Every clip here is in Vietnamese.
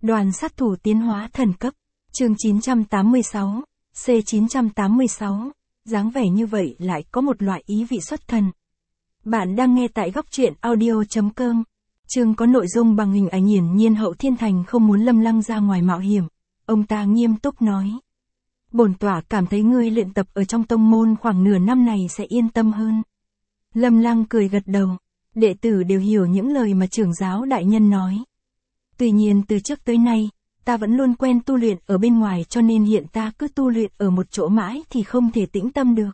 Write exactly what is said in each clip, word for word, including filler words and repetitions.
Đoàn sát thủ tiến hóa thần cấp. Chương chín trăm tám mươi sáu, C chín trăm tám mươi sáu. Dáng vẻ như vậy lại có một loại ý vị xuất thần. Bạn đang nghe tại góc truyện audio.com. Chương có nội dung bằng hình ảnh. Hiển nhiên Hậu Thiên Thành không muốn Lâm Lăng ra ngoài mạo hiểm. Ông ta nghiêm túc nói. Bổn tọa cảm thấy ngươi luyện tập ở trong tông môn khoảng nửa năm này sẽ yên tâm hơn. Lâm Lăng cười gật đầu. Đệ tử đều hiểu những lời mà trưởng giáo đại nhân nói. Tuy nhiên từ trước tới nay, ta vẫn luôn quen tu luyện ở bên ngoài, cho nên hiện ta cứ tu luyện ở một chỗ mãi thì không thể tĩnh tâm được.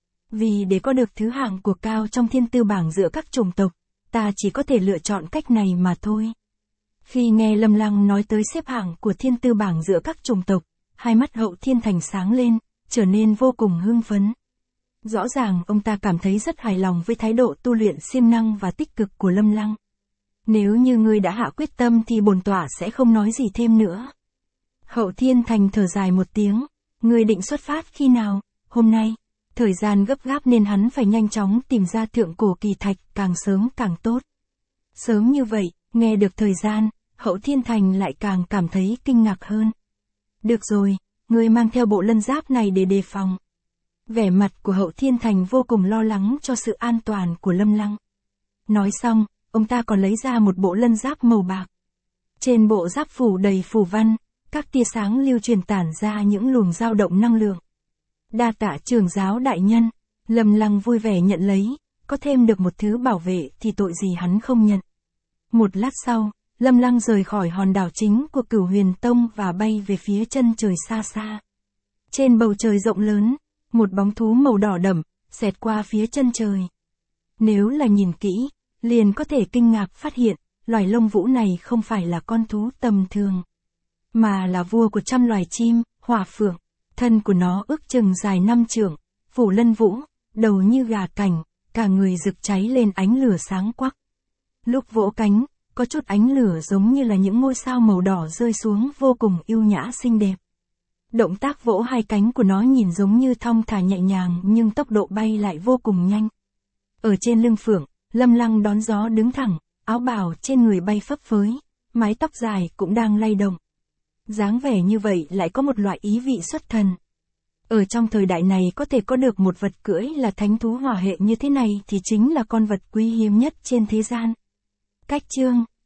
Vì để có được thứ hạng của cao trong thiên tư bảng giữa các chủng tộc, ta chỉ có thể lựa chọn cách này mà thôi. Khi nghe Lâm Lăng nói tới xếp hạng của thiên tư bảng giữa các chủng tộc, hai mắt Hậu Thiên Thành sáng lên, trở nên vô cùng hưng phấn. Rõ ràng ông ta cảm thấy rất hài lòng với thái độ tu luyện siêng năng và tích cực của Lâm Lăng. Nếu như ngươi đã hạ quyết tâm thì bổn tọa sẽ không nói gì thêm nữa. Hậu Thiên Thành thở dài một tiếng. Ngươi định xuất phát khi nào? Hôm nay. Thời gian gấp gáp nên hắn phải nhanh chóng tìm ra thượng cổ kỳ thạch, càng sớm càng tốt. Sớm như vậy, nghe được thời gian, Hậu Thiên Thành lại càng cảm thấy kinh ngạc hơn. Được rồi, ngươi mang theo bộ lân giáp này để đề phòng. Vẻ mặt của Hậu Thiên Thành vô cùng lo lắng cho sự an toàn của Lâm Lăng. Nói xong, ông ta còn lấy ra một bộ lân giáp màu bạc. Trên bộ giáp phủ đầy phù văn, các tia sáng lưu truyền tản ra những luồng dao động năng lượng. Đa tạ trưởng giáo đại nhân. Lâm Lăng vui vẻ nhận lấy, có thêm được một thứ bảo vệ thì tội gì hắn không nhận. Một lát sau, Lâm Lăng rời khỏi hòn đảo chính của Cửu Huyền Tông và bay về phía chân trời xa xa. Trên bầu trời rộng lớn, một bóng thú màu đỏ đậm xẹt qua phía chân trời. Nếu là nhìn kỹ, liền có thể kinh ngạc phát hiện, loài lông vũ này không phải là con thú tầm thường, mà là vua của trăm loài chim, hỏa phượng. Thân của nó ước chừng dài năm trượng, phủ lân vũ, đầu như gà cảnh, cả người rực cháy lên ánh lửa sáng quắc. Lúc vỗ cánh, có chút ánh lửa giống như là những ngôi sao màu đỏ rơi xuống, vô cùng yêu nhã xinh đẹp. Động tác vỗ hai cánh của nó nhìn giống như thong thả nhẹ nhàng, nhưng tốc độ bay lại vô cùng nhanh. Ở trên lưng phượng, Lâm Lăng đón gió đứng thẳng, áo bào trên người bay phấp phới, mái tóc dài cũng đang lay động. Dáng vẻ như vậy lại có một loại ý vị xuất thần. Ở trong thời đại này có thể có được một vật cưỡi là thánh thú hỏa hệ như thế này thì chính là con vật quý hiếm nhất trên thế gian. Cách chương